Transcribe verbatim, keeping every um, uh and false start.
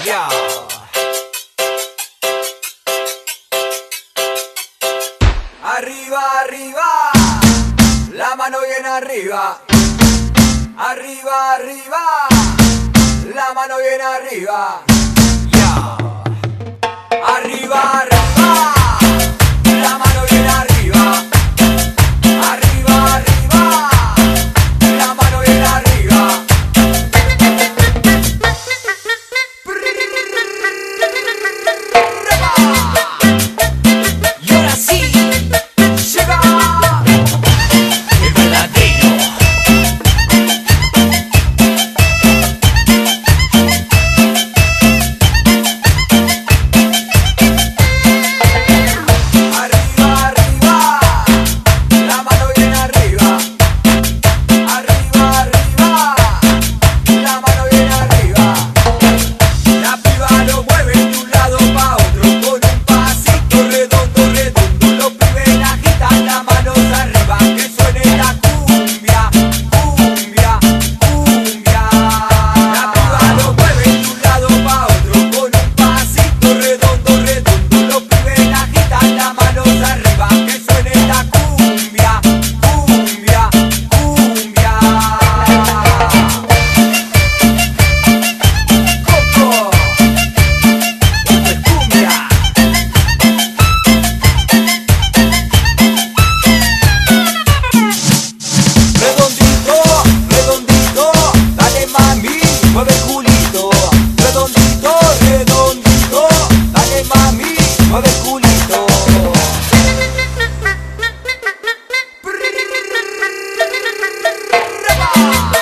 Ya. Arriba, arriba, la mano bien arriba. Arriba, arriba, la mano bien arriba. Ya. Arriba, arriba, la mano bien arriba. Arriba, arriba, la mano bien arriba. Y ahora sí, llega el verdadero. Arriba, arriba, la mano bien arriba. Arriba, arriba, la mano bien arriba. La piba lo mueve de un lado pa' otro con un pasito redondo, redondo. Los pibes agitan las manos arriba, que suene la cumbia, cumbia, cumbia. La piba lo mueve de un lado pa' otro con un pasito redondo, redondo. Los pibes agitan las manos arriba, que suene la cumbia, cumbia, cumbia. Coco, esto es cumbia. Redondito, redondito, dale mami, mueve el culito. Redondito, redondito, dale mami, mueve el culito. ¡Reba!